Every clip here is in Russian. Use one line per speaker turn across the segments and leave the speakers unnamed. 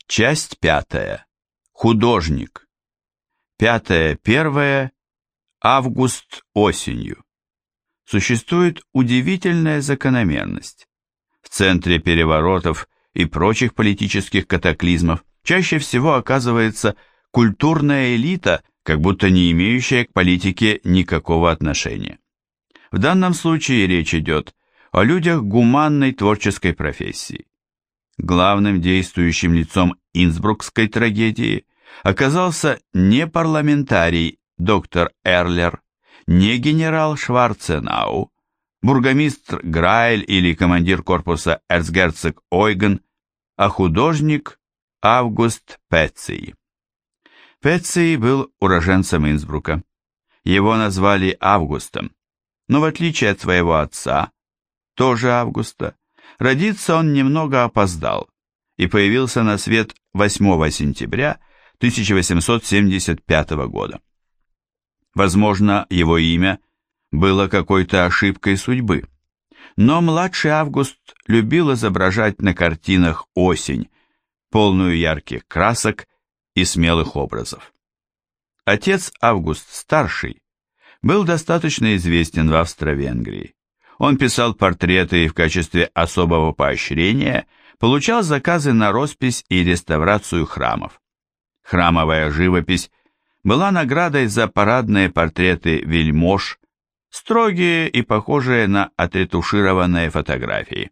Часть 5. Художник. 5.1. Август осенью. Существует удивительная закономерность. В центре переворотов и прочих политических катаклизмов чаще всего оказывается культурная элита, как будто не имеющая к политике никакого отношения. В данном случае речь идет о людях гуманной творческой профессии. Главным действующим лицом инсбрукской трагедии оказался не парламентарий доктор Эрлер, не генерал Шварценау, бургомистр Грайль или командир корпуса эрцгерцог Ойген, а художник Август Пеций. Пеций был уроженцем Инсбрука. Его назвали Августом, но в отличие от своего отца, тоже Августа, родиться он немного опоздал и появился на свет 8 сентября 1875 года. Возможно, его имя было какой-то ошибкой судьбы, но младший Август любил изображать на картинах осень, полную ярких красок и смелых образов. Отец Август-старший был достаточно известен в Австро-Венгрии. Он писал портреты и в качестве особого поощрения получал заказы на роспись и реставрацию храмов. Храмовая живопись была наградой за парадные портреты вельмож, строгие и похожие на отретушированные фотографии.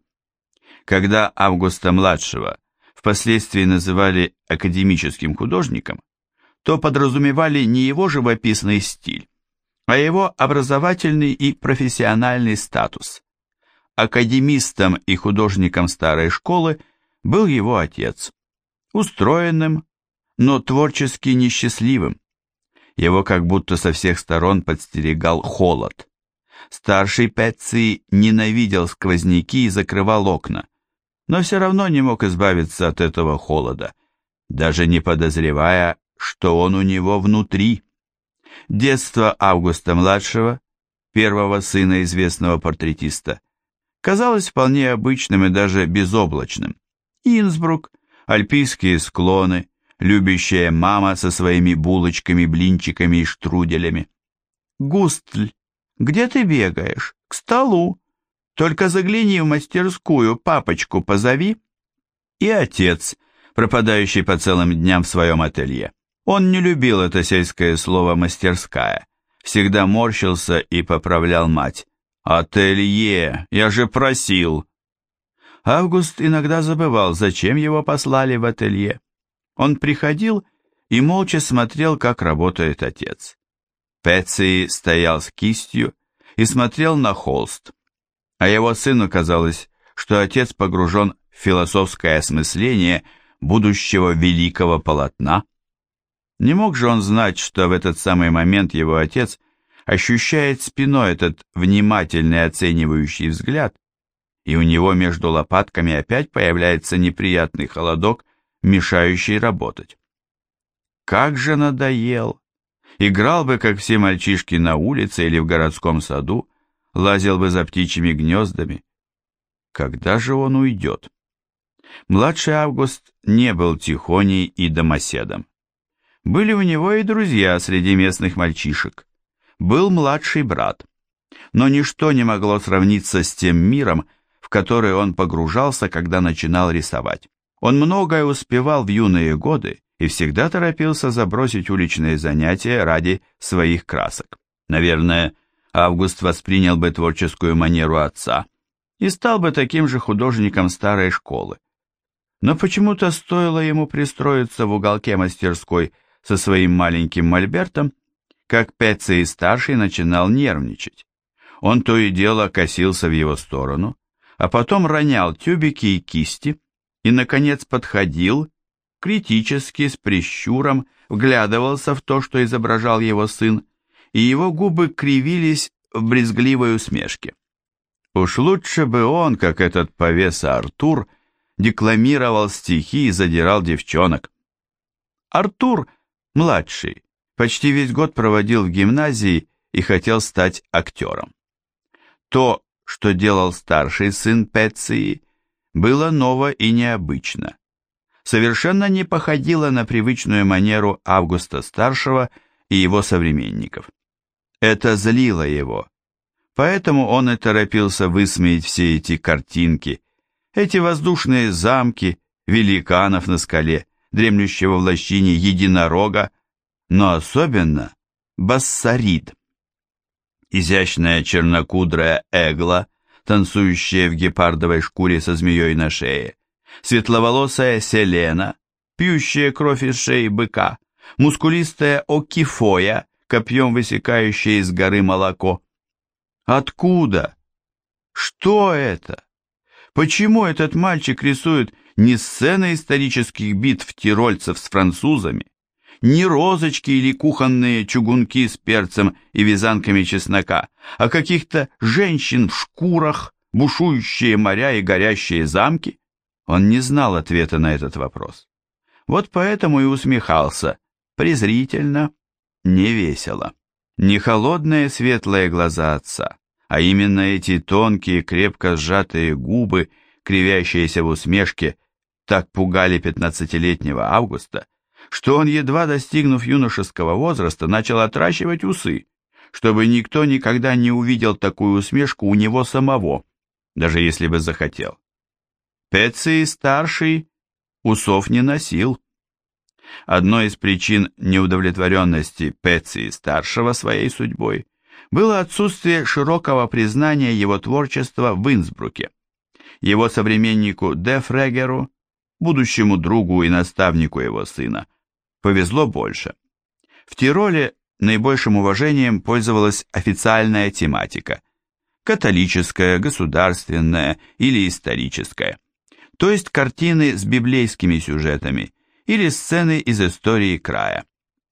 Когда Августа-младшего впоследствии называли академическим художником, то подразумевали не его живописный стиль, а его образовательный и профессиональный статус. Академистом и художником старой школы был его отец, устроенным, но творчески несчастливым. Его как будто со всех сторон подстерегал холод. Старший Пеций ненавидел сквозняки и закрывал окна, но все равно не мог избавиться от этого холода, даже не подозревая, что он у него внутри. Детство Августа-младшего, первого сына известного портретиста, казалось вполне обычным и даже безоблачным. Инсбрук, альпийские склоны, любящая мама со своими булочками, блинчиками и штруделями. «Густль, где ты бегаешь? К столу. Только загляни в мастерскую, папочку позови». И отец, пропадающий по целым дням в своем ателье. Он не любил это сельское слово «мастерская», всегда морщился и поправлял мать. «Ателье! Я же просил!» Август иногда забывал, зачем его послали в ателье. Он приходил и молча смотрел, как работает отец. Пеций стоял с кистью и смотрел на холст, а его сыну казалось, что отец погружен в философское осмысление будущего великого полотна. Не мог же он знать, что в этот самый момент его отец ощущает спиной этот внимательный оценивающий взгляд, и у него между лопатками опять появляется неприятный холодок, мешающий работать. Как же надоел! Играл бы, как все мальчишки, на улице или в городском саду, лазил бы за птичьими гнездами. Когда же он уйдет? Младший Август не был тихоней и домоседом. Были у него и друзья среди местных мальчишек. Был младший брат. Но ничто не могло сравниться с тем миром, в который он погружался, когда начинал рисовать. Он многое успевал в юные годы и всегда торопился забросить уличные занятия ради своих красок. Наверное, Август воспринял бы творческую манеру отца и стал бы таким же художником старой школы. Но почему-то стоило ему пристроиться в уголке мастерской со своим маленьким мольбертом, как Пеций-старший начинал нервничать. Он то и дело косился в его сторону, а потом ронял тюбики и кисти, и, наконец, подходил, критически, с прищуром, вглядывался в то, что изображал его сын, и его губы кривились в брезгливой усмешке. Уж лучше бы он, как этот повеса Артур, декламировал стихи и задирал девчонок. Артур, младший, почти весь год проводил в гимназии и хотел стать актером. То, что делал старший сын Пеций, было ново и необычно. совершенно не походила на привычную манеру Августа-старшего и его современников. Это злило его, поэтому он и торопился высмеять все эти картинки, эти воздушные замки, великанов на скале, дремлющего в лощине единорога, но особенно Бассарид. Изящная чернокудрая Эгла, танцующая в гепардовой шкуре со змеей на шее, светловолосая Селена, пьющая кровь из шеи быка, мускулистая Окифоя, копьем высекающая из горы молоко. Откуда? Что это? Почему этот мальчик рисует не сцены исторических битв тирольцев с французами, не розочки или кухонные чугунки с перцем и вязанками чеснока, а каких-то женщин в шкурах, бушующие моря и горящие замки? Он не знал ответа на этот вопрос. Вот поэтому и усмехался, презрительно, невесело. Не холодные светлые глаза отца, а именно эти тонкие, крепко сжатые губы, кривящиеся в усмешке, так пугали 15-летнего Августа, что он, едва достигнув юношеского возраста, начал отращивать усы, чтобы никто никогда не увидел такую усмешку у него самого, даже если бы захотел. Пеций-старший усов не носил. Одной из причин неудовлетворенности Пеций-старшего своей судьбой было отсутствие широкого признания его творчества в Инсбруке. Его современнику Де Фрегеру, будущему другу и наставнику его сына, повезло больше. В Тироле наибольшим уважением пользовалась официальная тематика – католическая, государственная или историческая, то есть картины с библейскими сюжетами или сцены из истории края.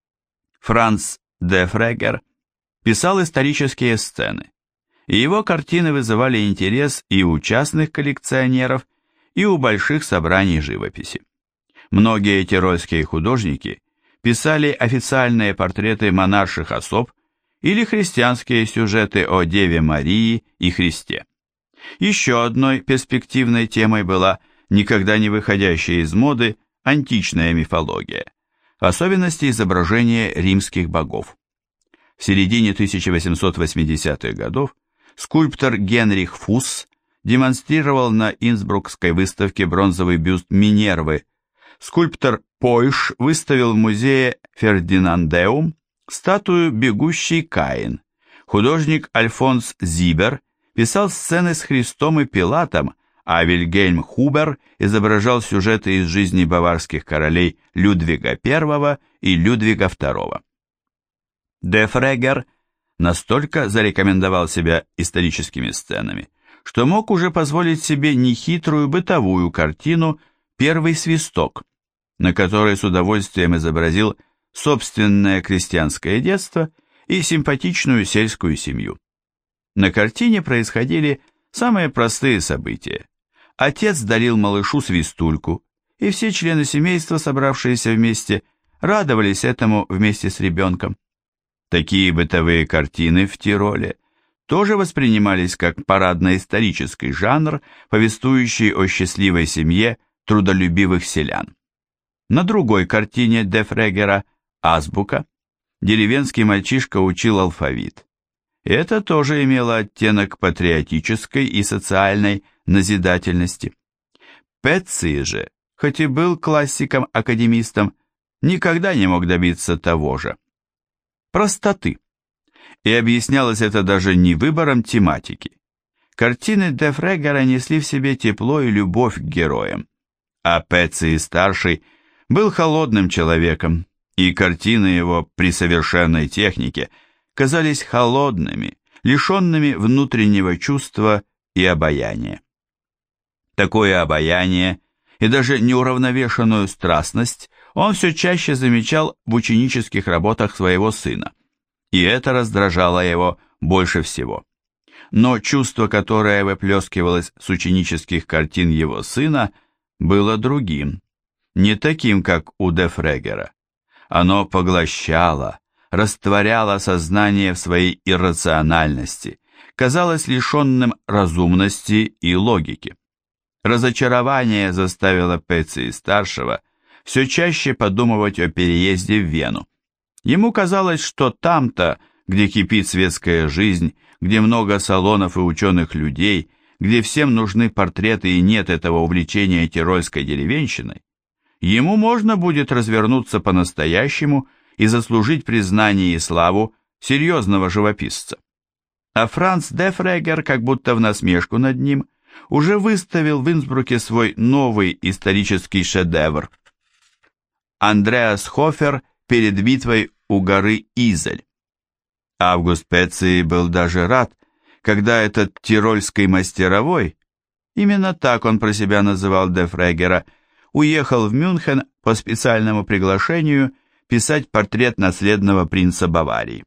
Франц де Фрегер писал исторические сцены, и его картины вызывали интерес и у частных коллекционеров, и у больших собраний живописи. Многие тирольские художники писали официальные портреты монарших особ или христианские сюжеты о Деве Марии и Христе. Еще одной перспективной темой была никогда не выходящая из моды античная мифология, в особенности изображение римских богов. В середине 1880-х годов скульптор Генрих Фусс демонстрировал на Инсбрукской выставке бронзовый бюст Минервы. Скульптор Пойш выставил в музее Фердинандеум статую «Бегущий Каин». Художник Альфонс Зибер писал сцены с Христом и Пилатом, а Вильгельм Хубер изображал сюжеты из жизни баварских королей Людвига I и Людвига II. Де Фрегер настолько зарекомендовал себя историческими сценами, что мог уже позволить себе нехитрую бытовую картину «Первый свисток», на которой с удовольствием изобразил собственное крестьянское детство и симпатичную сельскую семью. На картине происходили самые простые события. Отец дарил малышу свистульку, и все члены семейства, собравшиеся вместе, радовались этому вместе с ребенком. Такие бытовые картины в Тироле тоже воспринимались как парадно-исторический жанр, повествующий о счастливой семье трудолюбивых селян. На другой картине де Фрегера «Азбука» деревенский мальчишка учил алфавит. И это тоже имело оттенок патриотической и социальной назидательности. Пеций же, хоть и был классиком-академистом, никогда не мог добиться того же. Простоты. И объяснялось это даже не выбором тематики. Картины де Фрегера несли в себе тепло и любовь к героям, а Пеций-старший был холодным человеком, и картины его при совершенной технике казались холодными, лишенными внутреннего чувства и обаяния. Такое обаяние и даже неуравновешенную страстность он все чаще замечал в ученических работах своего сына, и это раздражало его больше всего. Но чувство, которое выплескивалось с ученических картин его сына, было другим, не таким, как у де Фрегера. Оно поглощало, растворяло сознание в своей иррациональности, казалось лишенным разумности и логики. Разочарование заставило Пеций-старшего все чаще подумывать о переезде в Вену. Ему казалось, что там-то, где кипит светская жизнь, где много салонов и ученых людей, где всем нужны портреты и нет этого увлечения тирольской деревенщиной, ему можно будет развернуться по-настоящему и заслужить признание и славу серьезного живописца. А Франц де Фрегер, как будто в насмешку над ним, уже выставил в Инсбруке свой новый исторический шедевр. Андреас Хофер перед битвой у горы Изель. Август Пеций был даже рад, когда этот тирольский мастеровой, именно так он про себя называл де Фрегера, уехал в Мюнхен по специальному приглашению писать портрет наследного принца Баварии.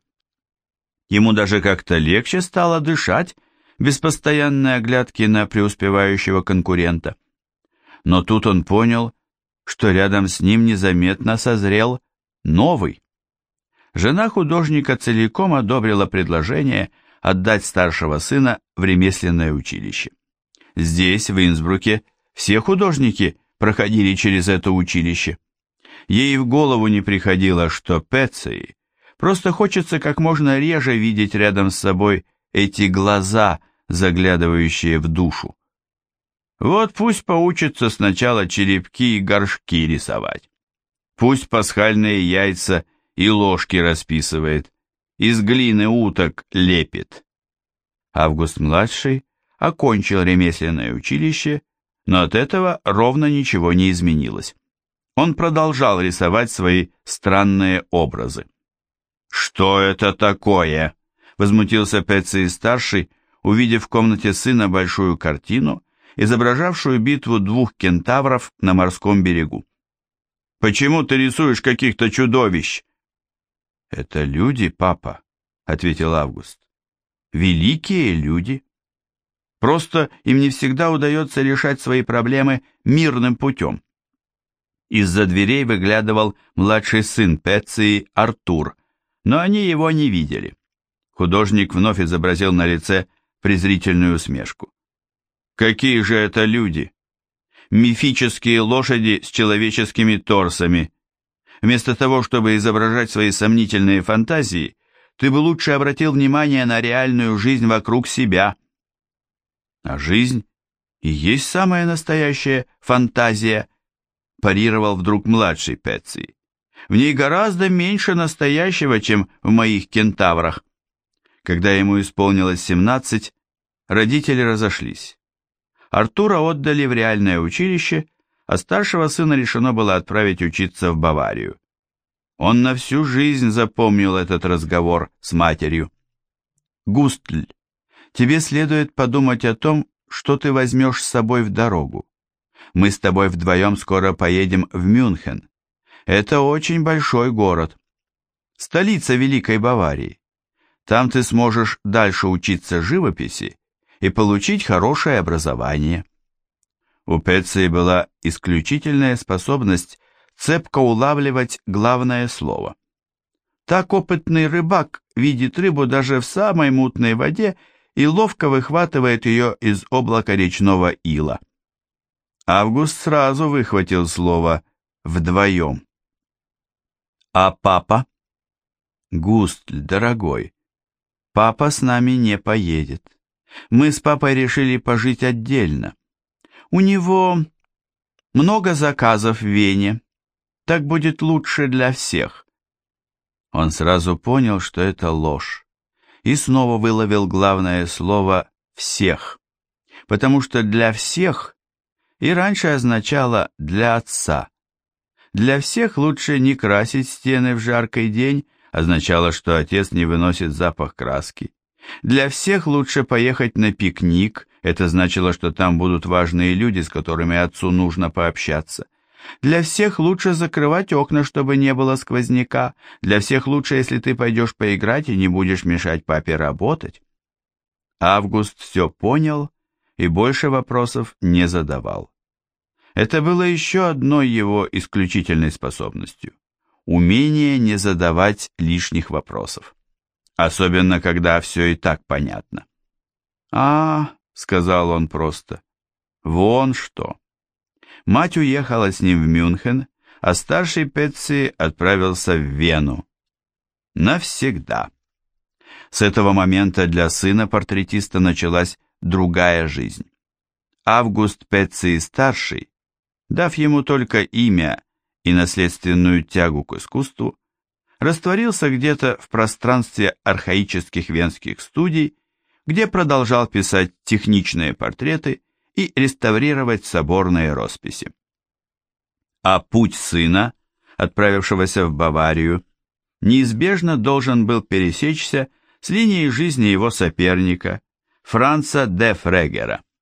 Ему даже как-то легче стало дышать без постоянной оглядки на преуспевающего конкурента. Но тут он понял, что рядом с ним незаметно созрел новый. Жена художника целиком одобрила предложение отдать старшего сына в ремесленное училище. Здесь, в Инсбруке, все художники проходили через это училище. Ей в голову не приходило, что Пеций просто хочется как можно реже видеть рядом с собой эти глаза, заглядывающие в душу. Вот пусть поучится сначала черепки и горшки рисовать. Пусть пасхальные яйца и ложки расписывает, из глины уток лепит. Август-младший окончил ремесленное училище, но от этого ровно ничего не изменилось. Он продолжал рисовать свои странные образы. «Что это такое?» — возмутился Пеций-старший, увидев в комнате сына большую картину, изображавшую битву двух кентавров на морском берегу. «Почему ты рисуешь каких-то чудовищ?» «Это люди, папа», — ответил Август. «Великие люди. Просто им не всегда удается решать свои проблемы мирным путем». Из-за дверей выглядывал младший сын Пеций, Артур, но они его не видели. Художник вновь изобразил на лице презрительную усмешку. «Какие же это люди? Мифические лошади с человеческими торсами. Вместо того, чтобы изображать свои сомнительные фантазии, ты бы лучше обратил внимание на реальную жизнь вокруг себя». «А жизнь и есть самая настоящая фантазия», парировал вдруг младший Пеций. «В ней гораздо меньше настоящего, чем в моих кентаврах». Когда ему исполнилось 17, родители разошлись. Артура отдали в реальное училище, а старшего сына решено было отправить учиться в Баварию. Он на всю жизнь запомнил этот разговор с матерью. «Густль, тебе следует подумать о том, что ты возьмешь с собой в дорогу. Мы с тобой вдвоем скоро поедем в Мюнхен. Это очень большой город. Столица Великой Баварии. Там ты сможешь дальше учиться живописи и получить хорошее образование». У Пеции была исключительная способность цепко улавливать главное слово. Так опытный рыбак видит рыбу даже в самой мутной воде и ловко выхватывает ее из облака речного ила. Август сразу выхватил слово «вдвоем». «А папа?» «Густль, дорогой, папа с нами не поедет. Мы с папой решили пожить отдельно. У него много заказов в Вене. Так будет лучше для всех». Он сразу понял, что это ложь, и снова выловил главное слово «всех», потому что «для всех» и раньше означало «для отца». «Для всех» лучше не красить стены в жаркий день, означало, что отец не выносит запах краски. «Для всех» лучше поехать на пикник, это значило, что там будут важные люди, с которыми отцу нужно пообщаться. «Для всех» лучше закрывать окна, чтобы не было сквозняка. «Для всех» лучше, если ты пойдешь поиграть и не будешь мешать папе работать. Август все понял и больше вопросов не задавал. Это было еще одной его исключительной способностью – умение не задавать лишних вопросов. Особенно, когда все и так понятно. «А, — сказал он просто, — вон что». Мать уехала с ним в Мюнхен, а старший Петци отправился в Вену. Навсегда. С этого момента для сына портретиста началась другая жизнь. Август Петци-старший, дав ему только имя и наследственную тягу к искусству, растворился где-то в пространстве архаических венских студий, где продолжал писать техничные портреты и реставрировать соборные росписи. А путь сына, отправившегося в Баварию, неизбежно должен был пересечься с линией жизни его соперника, Франца де Фрегера.